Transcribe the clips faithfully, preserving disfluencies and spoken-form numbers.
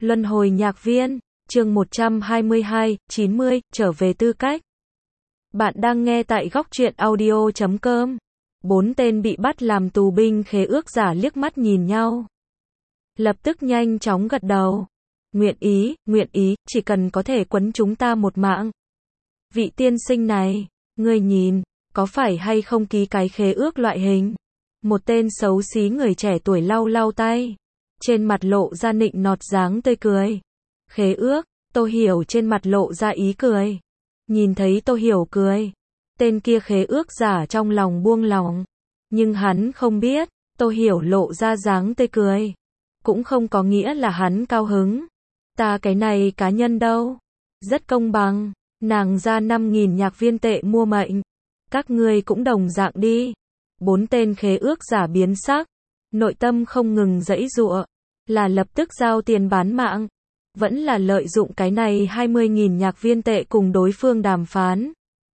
Luân hồi nhạc viên, chương một trăm hai mươi hai, chín mươi, trở về tư cách. Bạn đang nghe tại góc truyện audio chấm com. Bốn tên bị bắt làm tù binh khế ước giả liếc mắt nhìn nhau. Lập tức nhanh chóng gật đầu. Nguyện ý, nguyện ý, chỉ cần có thể quấn chúng ta một mạng. Vị tiên sinh này, ngươi nhìn, có phải hay không ký cái khế ước loại hình? Một tên xấu xí người trẻ tuổi lau lau tay. Trên mặt lộ ra nịnh nọt dáng tươi cười. Khế ước, Tô Hiểu trên mặt lộ ra ý cười. Nhìn thấy Tô Hiểu cười, tên kia khế ước giả trong lòng buông lòng. Nhưng hắn không biết, Tô Hiểu lộ ra dáng tươi cười cũng không có nghĩa là hắn cao hứng. Ta cái này cá nhân đâu? Rất công bằng, nàng ra năm nghìn nhạc viên tệ mua mệnh. Các ngươi cũng đồng dạng đi. Bốn tên khế ước giả biến sắc, nội tâm không ngừng giãy giụa, là lập tức giao tiền bán mạng, vẫn là lợi dụng cái này hai mươi nghìn nhạc viên tệ cùng đối phương đàm phán.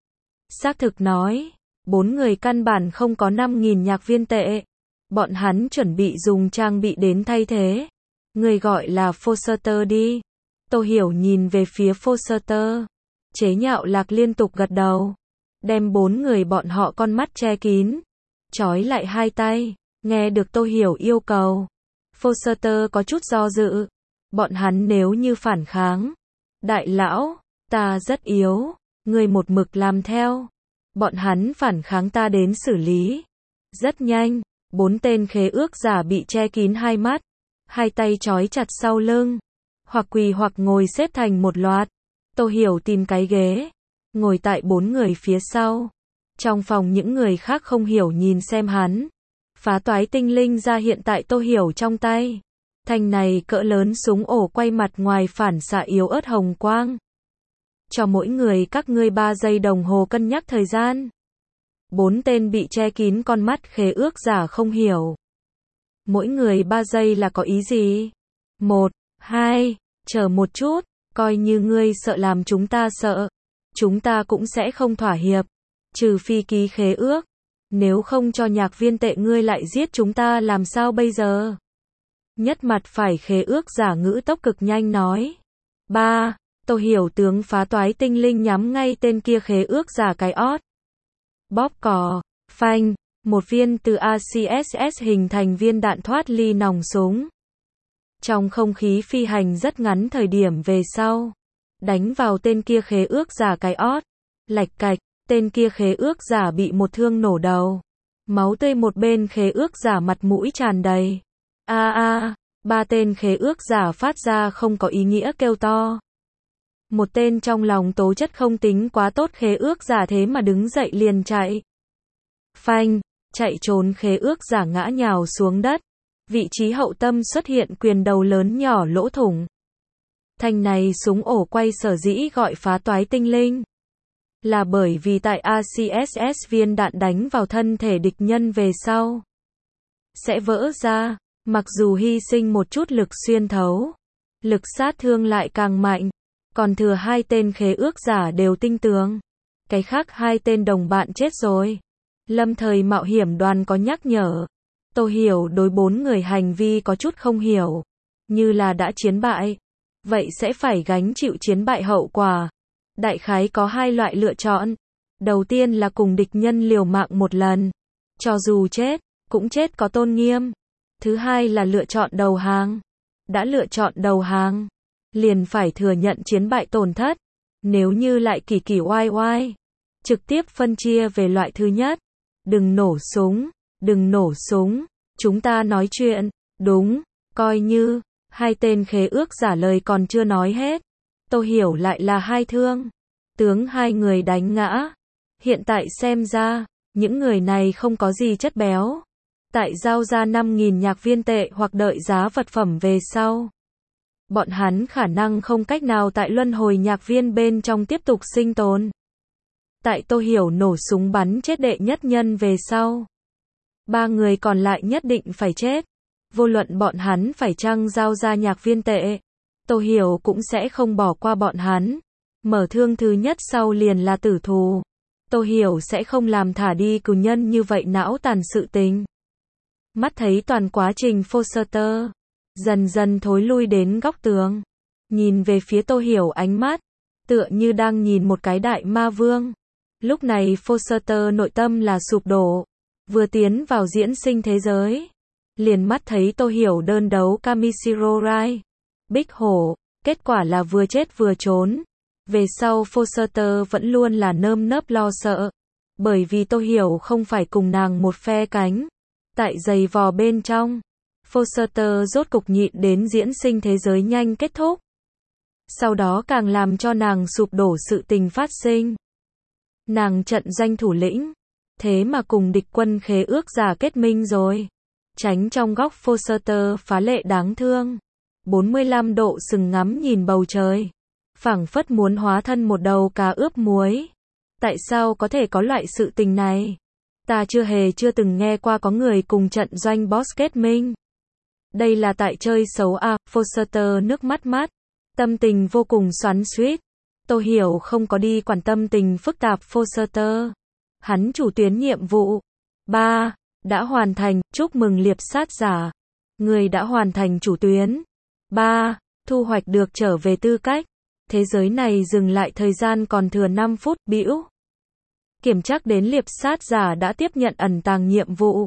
Xác thực nói, bốn người căn bản không có năm nghìn nhạc viên tệ, bọn hắn chuẩn bị dùng trang bị đến thay thế. Người gọi là Foster đi. Tô Hiểu nhìn về phía Foster, chế nhạo lạc liên tục gật đầu, đem bốn người bọn họ con mắt che kín, trói lại hai tay. Nghe được Tô Hiểu yêu cầu, Foster có chút do dự. Bọn hắn nếu như phản kháng, đại lão, ta rất yếu, ngươi một mực làm theo. Bọn hắn phản kháng ta đến xử lý. Rất nhanh, bốn tên khế ước giả bị che kín hai mắt, hai tay trói chặt sau lưng, hoặc quỳ hoặc ngồi xếp thành một loạt. Tô Hiểu tìm cái ghế, ngồi tại bốn người phía sau. Trong phòng những người khác không hiểu nhìn xem hắn. Phá toái tinh linh ra hiện tại Tô Hiểu trong tay. Thanh này cỡ lớn súng ổ quay mặt ngoài phản xạ yếu ớt hồng quang. Cho mỗi người các ngươi ba giây đồng hồ cân nhắc thời gian. Bốn tên bị che kín con mắt khế ước giả không hiểu. Mỗi người ba giây là có ý gì? Một, hai, chờ một chút, coi như ngươi sợ làm chúng ta sợ. Chúng ta cũng sẽ không thỏa hiệp. Trừ phi ký khế ước. Nếu không cho nhạc viên tệ ngươi lại giết chúng ta làm sao bây giờ? Nhất mặt phải khế ước giả ngữ tốc cực nhanh nói. Ba, Tô Hiểu tướng phá toái tinh linh nhắm ngay tên kia khế ước giả cái ót. Bóp cò, phanh, một viên từ a xê ét ét hình thành viên đạn thoát ly nòng súng. Trong không khí phi hành rất ngắn thời điểm về sau, đánh vào tên kia khế ước giả cái ót. Lạch cạch, tên kia khế ước giả bị một thương nổ đầu. Máu tươi một bên khế ước giả mặt mũi tràn đầy. A a, ba tên khế ước giả phát ra không có ý nghĩa kêu to. Một tên trong lòng tố chất không tính quá tốt khế ước giả thế mà đứng dậy liền chạy. Phanh, chạy trốn khế ước giả ngã nhào xuống đất. Vị trí hậu tâm xuất hiện quyền đầu lớn nhỏ lỗ thủng. Thanh này súng ổ quay sở dĩ gọi phá toái tinh linh. Là bởi vì tại a xê ét ét viên đạn đánh vào thân thể địch nhân về sau sẽ vỡ ra. Mặc dù hy sinh một chút lực xuyên thấu, lực sát thương lại càng mạnh. Còn thừa hai tên khế ước giả đều tinh tường. Cái khác hai tên đồng bạn chết rồi. Lâm thời mạo hiểm đoàn có nhắc nhở. Tô Hiểu đối bốn người hành vi có chút không hiểu. Như là đã chiến bại, vậy sẽ phải gánh chịu chiến bại hậu quả. Đại khái có hai loại lựa chọn. Đầu tiên là cùng địch nhân liều mạng một lần. Cho dù chết, cũng chết có tôn nghiêm. Thứ hai là lựa chọn đầu hàng. Đã lựa chọn đầu hàng, liền phải thừa nhận chiến bại tổn thất. Nếu như lại kỳ kỳ oai oai, trực tiếp phân chia về loại thứ nhất. Đừng nổ súng, đừng nổ súng, chúng ta nói chuyện. Đúng, coi như, hai tên khế ước giả lời còn chưa nói hết. Tô Hiểu lại là hai thương. Tướng hai người đánh ngã. Hiện tại xem ra, những người này không có gì chất béo. Tại giao ra năm nghìn nhạc viên tệ hoặc đợi giá vật phẩm về sau. Bọn hắn khả năng không cách nào tại luân hồi nhạc viên bên trong tiếp tục sinh tồn. Tại Tô Hiểu nổ súng bắn chết đệ nhất nhân về sau. Ba người còn lại nhất định phải chết. Vô luận bọn hắn phải chăng giao ra nhạc viên tệ. Tô Hiểu cũng sẽ không bỏ qua bọn hắn. Mở thương thứ nhất sau liền là tử thù. Tô Hiểu sẽ không làm thả đi cừu nhân như vậy não tàn sự tình. Mắt thấy toàn quá trình Foster dần dần thối lui đến góc tường. Nhìn về phía Tô Hiểu ánh mắt, tựa như đang nhìn một cái đại ma vương. Lúc này Foster nội tâm là sụp đổ. Vừa tiến vào diễn sinh thế giới, liền mắt thấy Tô Hiểu đơn đấu Kamishiro Rai. Bích hổ, kết quả là vừa chết vừa trốn. Về sau Foster vẫn luôn là nơm nớp lo sợ. Bởi vì Tô Hiểu không phải cùng nàng một phe cánh. Tại giày vò bên trong, Foster rốt cục nhịn đến diễn sinh thế giới nhanh kết thúc. Sau đó càng làm cho nàng sụp đổ sự tình phát sinh. Nàng trận danh thủ lĩnh, thế mà cùng địch quân khế ước giả kết minh rồi. Tránh trong góc Foster phá lệ đáng thương. bốn mươi lăm độ sừng ngắm nhìn bầu trời. Phảng phất muốn hóa thân một đầu cá ướp muối. Tại sao có thể có loại sự tình này? Ta chưa hề chưa từng nghe qua có người cùng trận doanh boss kết minh. Đây là tại chơi xấu à, Foster nước mắt mắt. Tâm tình vô cùng xoắn xuýt. Tô Hiểu không có đi quản tâm tình phức tạp Foster. Hắn chủ tuyến nhiệm vụ. ba. Đã hoàn thành, chúc mừng liệp sát giả. Người đã hoàn thành chủ tuyến. ba. Thu hoạch được trở về tư cách. Thế giới này dừng lại thời gian còn thừa năm phút, bĩu. Kiểm tra đến liệp sát giả đã tiếp nhận ẩn tàng nhiệm vụ.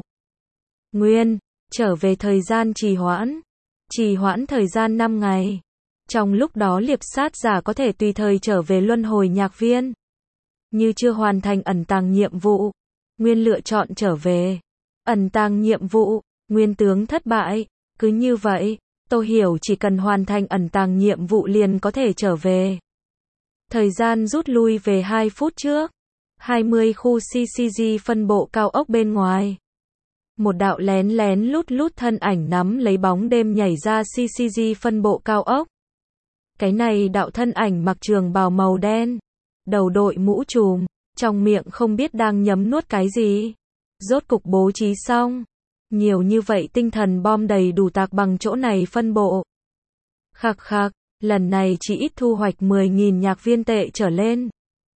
Nguyên, trở về thời gian trì hoãn. Trì hoãn thời gian năm ngày. Trong lúc đó liệp sát giả có thể tùy thời trở về luân hồi nhạc viên. Như chưa hoàn thành ẩn tàng nhiệm vụ, Nguyên lựa chọn trở về. Ẩn tàng nhiệm vụ, Nguyên tướng thất bại. Cứ như vậy, Tô Hiểu chỉ cần hoàn thành ẩn tàng nhiệm vụ liền có thể trở về. Thời gian rút lui về hai phút trước. hai mươi khu xê xê giê phân bộ cao ốc bên ngoài. Một đạo lén lén lút lút thân ảnh nắm lấy bóng đêm nhảy ra xê xê giê phân bộ cao ốc. Cái này đạo thân ảnh mặc trường bào màu đen, đầu đội mũ trùm, trong miệng không biết đang nhấm nuốt cái gì. Rốt cục bố trí xong. Nhiều như vậy tinh thần bom đầy đủ tạc bằng chỗ này phân bộ. Khạc khạc, lần này chỉ ít thu hoạch mười nghìn nhạc viên tệ trở lên.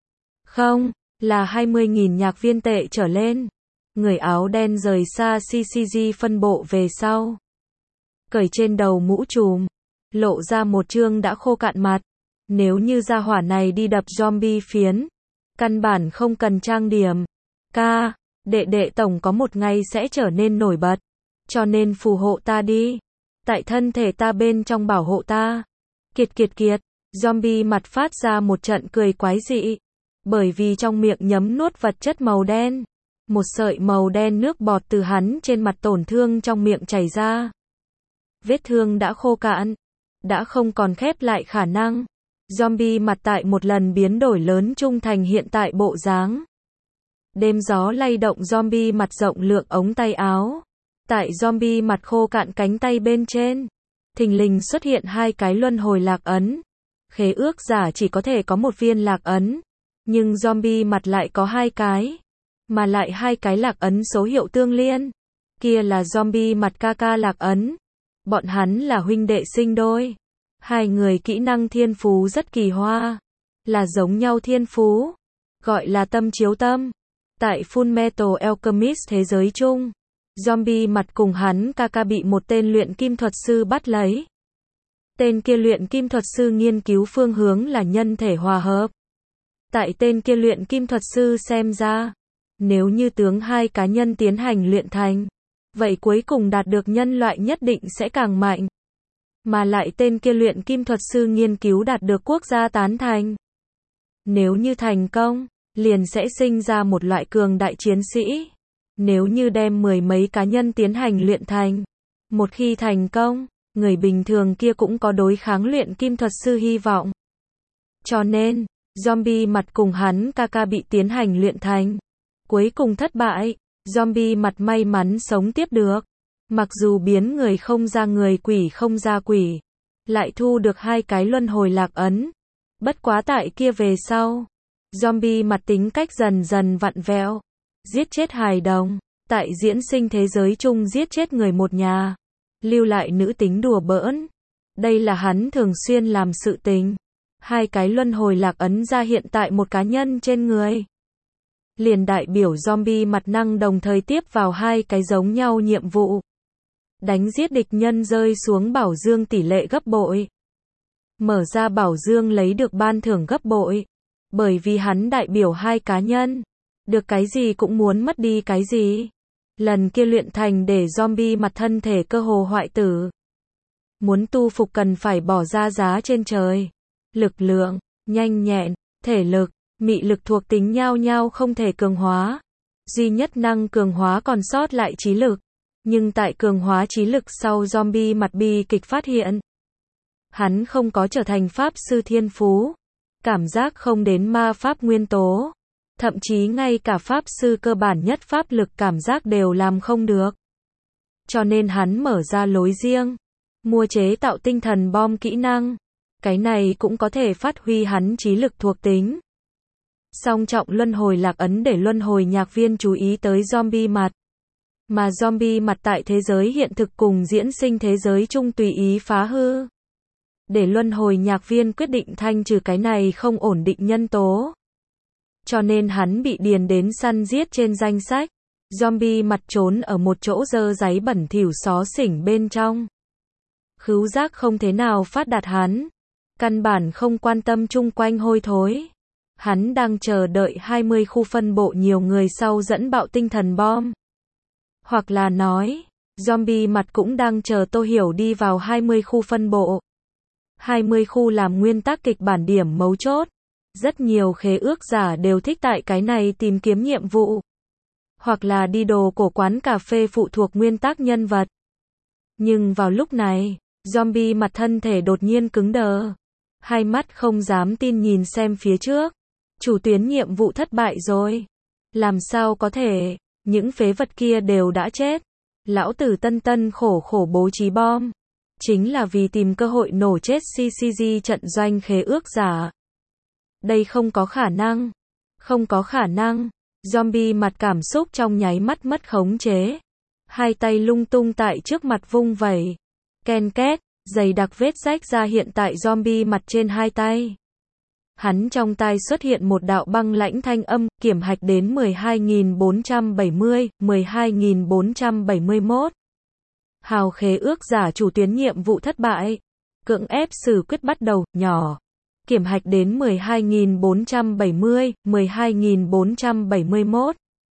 Không, là hai mươi nghìn nhạc viên tệ trở lên. Người áo đen rời xa xê xê giê phân bộ về sau. Cởi trên đầu mũ trùm, lộ ra một trương đã khô cạn mặt. Nếu như gia hỏa này đi đập zombie phiến, căn bản không cần trang điểm. Ca, đệ đệ tổng có một ngày sẽ trở nên nổi bật. Cho nên phù hộ ta đi. Tại thân thể ta bên trong bảo hộ ta. Kiệt kiệt kiệt, zombie mặt phát ra một trận cười quái dị. Bởi vì trong miệng nhấm nuốt vật chất màu đen. Một sợi màu đen nước bọt từ hắn trên mặt tổn thương trong miệng chảy ra. Vết thương đã khô cạn. Đã không còn khép lại khả năng. Zombie mặt tại một lần biến đổi lớn trung thành hiện tại bộ dáng. Đêm gió lay động zombie mặt rộng lượng ống tay áo. Tại zombie mặt khô cạn cánh tay bên trên, thình lình xuất hiện hai cái luân hồi lạc ấn. Khế ước giả chỉ có thể có một viên lạc ấn, nhưng zombie mặt lại có hai cái, mà lại hai cái lạc ấn số hiệu tương liên. Kia là zombie mặt ca ca lạc ấn. Bọn hắn là huynh đệ sinh đôi. Hai người kỹ năng thiên phú rất kỳ hoa, là giống nhau thiên phú, gọi là tâm chiếu tâm. Tại Fullmetal Alchemist thế giới chung, zombie mặt cùng hắn ca ca bị một tên luyện kim thuật sư bắt lấy. Tên kia luyện kim thuật sư nghiên cứu phương hướng là nhân thể hòa hợp. Tại tên kia luyện kim thuật sư xem ra, nếu như tướng hai cá nhân tiến hành luyện thành, vậy cuối cùng đạt được nhân loại nhất định sẽ càng mạnh. Mà lại tên kia luyện kim thuật sư nghiên cứu đạt được quốc gia tán thành. Nếu như thành công, liền sẽ sinh ra một loại cường đại chiến sĩ. Nếu như đem mười mấy cá nhân tiến hành luyện thành, một khi thành công, người bình thường kia cũng có đối kháng luyện kim thuật sư hy vọng. Cho nên, zombie mặt cùng hắn ca ca bị tiến hành luyện thành. Cuối cùng thất bại, zombie mặt may mắn sống tiếp được. Mặc dù biến người không ra người, quỷ không ra quỷ, lại thu được hai cái luân hồi lạc ấn. Bất quá tại kia về sau, zombie mặt tính cách dần dần vặn vẹo, giết chết hài đồng, tại diễn sinh thế giới chung giết chết người một nhà, lưu lại nữ tính đùa bỡn. Đây là hắn thường xuyên làm sự tình. Hai cái luân hồi lạc ấn ra hiện tại một cá nhân trên người, liền đại biểu zombie mặt năng đồng thời tiếp vào hai cái giống nhau nhiệm vụ. Đánh giết địch nhân rơi xuống bảo dương tỷ lệ gấp bội. Mở ra bảo dương lấy được ban thưởng gấp bội. Bởi vì hắn đại biểu hai cá nhân. Được cái gì cũng muốn mất đi cái gì. Lần kia luyện thành để zombie mặt thân thể cơ hồ hoại tử. Muốn tu phục cần phải bỏ ra giá trên trời. Lực lượng, nhanh nhẹn, thể lực, mị lực thuộc tính nhau nhau không thể cường hóa. Duy nhất năng cường hóa còn sót lại trí lực. Nhưng tại cường hóa trí lực sau zombie mặt bi kịch phát hiện. Hắn không có trở thành pháp sư thiên phú. Cảm giác không đến ma pháp nguyên tố. Thậm chí ngay cả pháp sư cơ bản nhất pháp lực cảm giác đều làm không được. Cho nên hắn mở ra lối riêng. Mua chế tạo tinh thần bom kỹ năng. Cái này cũng có thể phát huy hắn trí lực thuộc tính. Song trọng luân hồi lạc ấn để luân hồi nhạc viên chú ý tới zombie mặt. Mà zombie mặt tại thế giới hiện thực cùng diễn sinh thế giới chung tùy ý phá hư. Để luân hồi nhạc viên quyết định thanh trừ cái này không ổn định nhân tố. Cho nên hắn bị điền đến săn giết trên danh sách. Zombie mặt trốn ở một chỗ dơ giấy bẩn thỉu xó xỉnh bên trong. Khứu giác không thế nào phát đạt hắn. Căn bản không quan tâm chung quanh hôi thối. Hắn đang chờ đợi hai mươi khu phân bộ nhiều người sau dẫn bạo tinh thần bom. Hoặc là nói, zombie mặt cũng đang chờ Tô Hiểu đi vào hai mươi khu phân bộ. hai mươi khu làm nguyên tắc kịch bản điểm mấu chốt. Rất nhiều khế ước giả đều thích tại cái này tìm kiếm nhiệm vụ. Hoặc là đi đồ cổ quán cà phê phụ thuộc nguyên tắc nhân vật. Nhưng vào lúc này, zombie mặt thân thể đột nhiên cứng đờ. Hai mắt không dám tin nhìn xem phía trước. Chủ tuyến nhiệm vụ thất bại rồi. Làm sao có thể, những phế vật kia đều đã chết. Lão tử tân tân khổ khổ bố trí bom. Chính là vì tìm cơ hội nổ chết xê xê giê trận doanh khế ước giả. Đây không có khả năng. Không có khả năng. Zombie mặt cảm xúc trong nháy mắt mất khống chế. Hai tay lung tung tại trước mặt vung vẩy. Ken két, dày đặc vết rách ra hiện tại zombie mặt trên hai tay. Hắn trong tai xuất hiện một đạo băng lãnh thanh âm, kiểm hạch đến mười hai nghìn bốn trăm bảy mươi, mười hai nghìn bốn trăm bảy mươi mốt. Hào khế ước giả chủ tuyến nhiệm vụ thất bại. Cưỡng ép xử quyết bắt đầu, nhỏ. Kiểm hạch đến mười hai nghìn bốn trăm bảy mươi, mười hai nghìn bốn trăm bảy mươi mốt.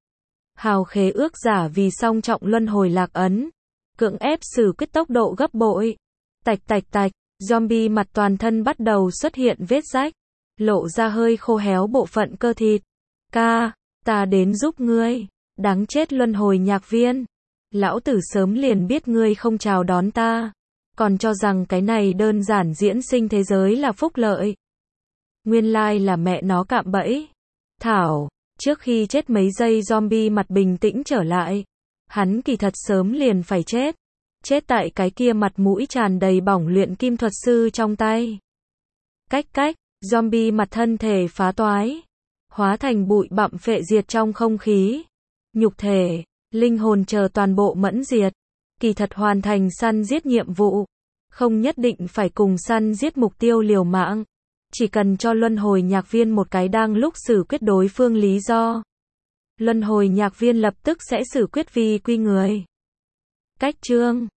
Hào khế ước giả vì song trọng luân hồi lạc ấn. Cưỡng ép xử quyết tốc độ gấp bội. Tạch tạch tạch, zombie mặt toàn thân bắt đầu xuất hiện vết rách. Lộ ra hơi khô héo bộ phận cơ thịt. Ca, ta đến giúp ngươi. Đáng chết luân hồi nhạc viên. Lão tử sớm liền biết ngươi không chào đón ta. Còn cho rằng cái này đơn giản diễn sinh thế giới là phúc lợi. Nguyên lai là mẹ nó cạm bẫy. Thảo, trước khi chết mấy giây zombie mặt bình tĩnh trở lại. Hắn kỳ thật sớm liền phải chết. Chết tại cái kia mặt mũi tràn đầy bỏng luyện kim thuật sư trong tay. Cách cách, zombie mặt thân thể phá toái. Hóa thành bụi bặm phệ diệt trong không khí. Nhục thể, linh hồn chờ toàn bộ mẫn diệt. Kỳ thật hoàn thành săn giết nhiệm vụ. Không nhất định phải cùng săn giết mục tiêu liều mạng. Chỉ cần cho luân hồi nhạc viên một cái đang lúc xử quyết đối phương lý do. Luân hồi nhạc viên lập tức sẽ xử quyết vì quy người. Cách chương